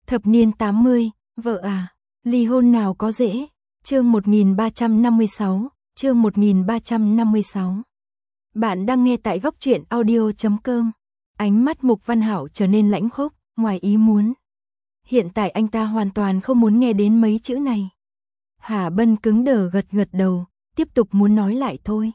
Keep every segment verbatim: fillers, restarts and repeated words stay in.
Thập niên tám mươi, vợ à, ly hôn nào có dễ. Chương một nghìn ba trăm năm mươi sáu, chương một nghìn ba trăm năm mươi sáu. Bạn đang nghe tại góc truyện audio chấm com. Ánh mắt Mục Văn Hạo trở nên lãnh khốc, ngoài ý muốn. Hiện tại anh ta hoàn toàn không muốn nghe đến mấy chữ này. Hà Bân cứng đờ gật gật đầu, tiếp tục muốn nói lại thôi.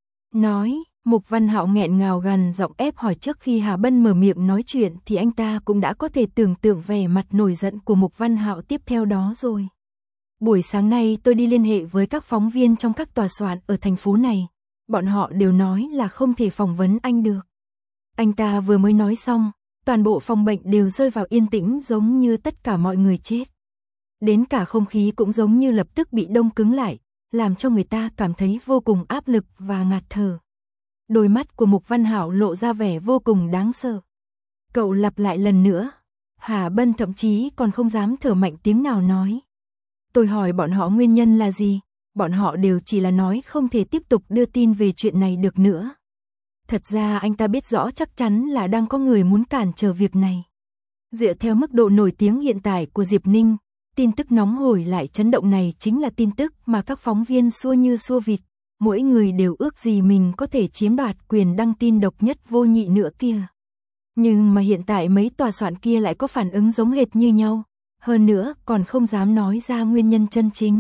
Nói, Mục Văn Hạo nghẹn ngào gằn giọng ép hỏi. Trước khi Hà Bân mở miệng nói chuyện thì anh ta cũng đã có thể tưởng tượng vẻ mặt nổi giận của Mục Văn Hạo tiếp theo đó rồi. Buổi sáng nay tôi đi liên hệ với các phóng viên trong các tòa soạn ở thành phố này. Bọn họ đều nói là không thể phỏng vấn anh được. Anh ta vừa mới nói xong, toàn bộ phòng bệnh đều rơi vào yên tĩnh giống như tất cả mọi người chết. Đến cả không khí cũng giống như lập tức bị đông cứng lại, làm cho người ta cảm thấy vô cùng áp lực và ngạt thở. Đôi mắt của Mục Văn Hạo lộ ra vẻ vô cùng đáng sợ. Cậu lặp lại lần nữa. Hà Bân thậm chí còn không dám thở mạnh tiếng nào nói. Tôi hỏi bọn họ nguyên nhân là gì, bọn họ đều chỉ là nói không thể tiếp tục đưa tin về chuyện này được nữa. Thật ra anh ta biết rõ chắc chắn là đang có người muốn cản trở việc này. Dựa theo mức độ nổi tiếng hiện tại của Diệp Ninh, tin tức nóng hổi lại chấn động này chính là tin tức mà các phóng viên xua như xua vịt. Mỗi người đều ước gì mình có thể chiếm đoạt quyền đăng tin độc nhất vô nhị nữa kia. Nhưng mà hiện tại mấy tòa soạn kia lại có phản ứng giống hệt như nhau. Hơn nữa còn không dám nói ra nguyên nhân chân chính.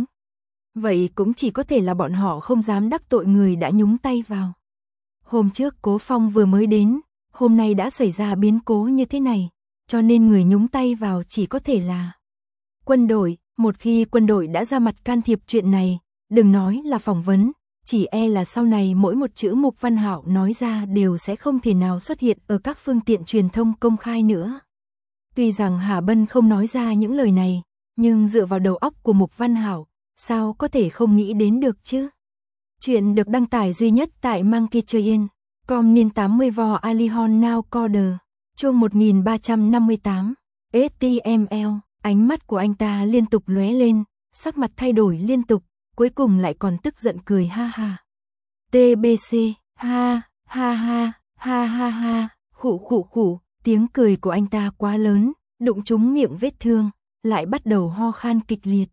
Vậy cũng chỉ có thể là bọn họ không dám đắc tội người đã nhúng tay vào. Hôm trước Cố Phong vừa mới đến, hôm nay đã xảy ra biến cố như thế này, cho nên người nhúng tay vào chỉ có thể là quân đội. Một khi quân đội đã ra mặt can thiệp chuyện này, đừng nói là phỏng vấn, chỉ e là sau này mỗi một chữ Mục Văn Hạo nói ra đều sẽ không thể nào xuất hiện ở các phương tiện truyền thông công khai nữa. Tuy rằng Hà Bân không nói ra những lời này, nhưng dựa vào đầu óc của Mục Văn Hạo, sao có thể không nghĩ đến được chứ? Chuyện được đăng tải duy nhất tại Monkey Train, com niên tám mươi vò Alihon Now Coder, chương một nghìn ba trăm năm mươi tám, ếch ti em eo, ánh mắt của anh ta liên tục lóe lên, sắc mặt thay đổi liên tục, cuối cùng lại còn tức giận cười ha ha. tê bê xê, ha, ha ha, ha ha ha, khụ khụ khụ. Tiếng cười của anh ta quá lớn, đụng trúng miệng vết thương, lại bắt đầu ho khan kịch liệt.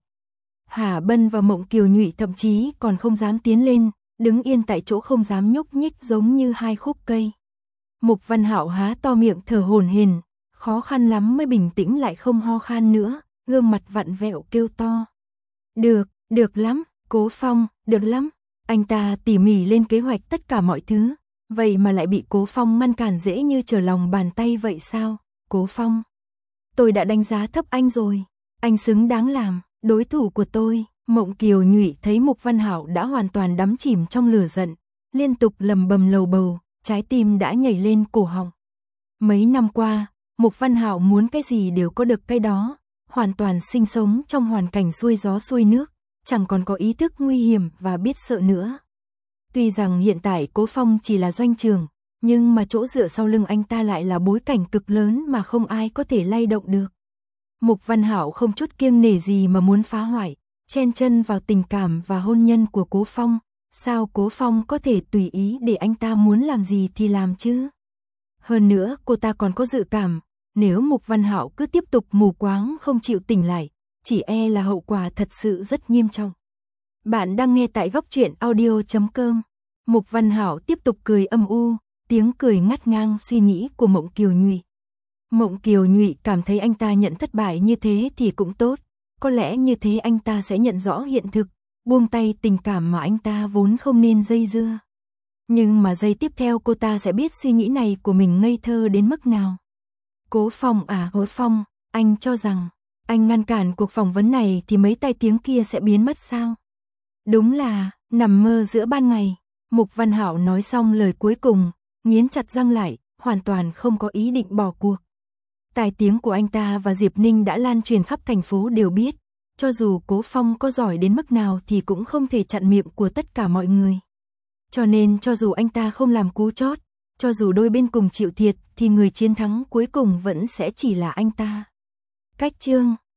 Hà Bân và Mộng Kiều Nhụy thậm chí còn không dám tiến lên, đứng yên tại chỗ không dám nhúc nhích giống như hai khúc cây. Mục Văn Hạo há to miệng thở hổn hển, khó khăn lắm mới bình tĩnh lại không ho khan nữa, gương mặt vặn vẹo kêu to. Được, được lắm, Cố Phong, được lắm. Anh ta tỉ mỉ lên kế hoạch tất cả mọi thứ. Vậy mà lại bị Cố Phong ngăn cản dễ như trở lòng bàn tay vậy sao? Cố Phong, tôi đã đánh giá thấp anh rồi, anh xứng đáng làm đối thủ của tôi. Mộng Kiều Nhụy thấy Mục Văn Hạo đã hoàn toàn đắm chìm trong lửa giận, liên tục lầm bầm lầu bầu, trái tim đã nhảy lên cổ họng. Mấy năm qua, Mục Văn Hạo muốn cái gì đều có được cái đó, hoàn toàn sinh sống trong hoàn cảnh xuôi gió xuôi nước, chẳng còn có ý thức nguy hiểm và biết sợ nữa. Tuy rằng hiện tại Cố Phong chỉ là doanh trường, nhưng mà chỗ dựa sau lưng anh ta lại là bối cảnh cực lớn mà không ai có thể lay động được. Mục Văn Hạo không chút kiêng nể gì mà muốn phá hoại, chen chân vào tình cảm và hôn nhân của Cố Phong. Sao Cố Phong có thể tùy ý để anh ta muốn làm gì thì làm chứ? Hơn nữa cô ta còn có dự cảm, nếu Mục Văn Hạo cứ tiếp tục mù quáng không chịu tỉnh lại, chỉ e là hậu quả thật sự rất nghiêm trọng. Bạn đang nghe tại góc truyện audio chấm com. Mục Văn Hạo tiếp tục cười âm u, tiếng cười ngắt ngang suy nghĩ của Mộng Kiều Nhụy. Mộng Kiều Nhụy cảm thấy anh ta nhận thất bại như thế thì cũng tốt, có lẽ như thế anh ta sẽ nhận rõ hiện thực, buông tay tình cảm mà anh ta vốn không nên dây dưa. Nhưng mà giây tiếp theo cô ta sẽ biết suy nghĩ này của mình ngây thơ đến mức nào. Cố Phong à, Cố Phong, anh cho rằng anh ngăn cản cuộc phỏng vấn này thì mấy tai tiếng kia sẽ biến mất sao? Đúng là nằm mơ giữa ban ngày. Mục Văn Hạo nói xong lời cuối cùng, nghiến chặt răng lại, hoàn toàn không có ý định bỏ cuộc. Tai tiếng của anh ta và Diệp Ninh đã lan truyền khắp thành phố đều biết, cho dù Cố Phong có giỏi đến mức nào thì cũng không thể chặn miệng của tất cả mọi người. Cho nên cho dù anh ta không làm cú chót, cho dù đôi bên cùng chịu thiệt thì người chiến thắng cuối cùng vẫn sẽ chỉ là anh ta. Cách chương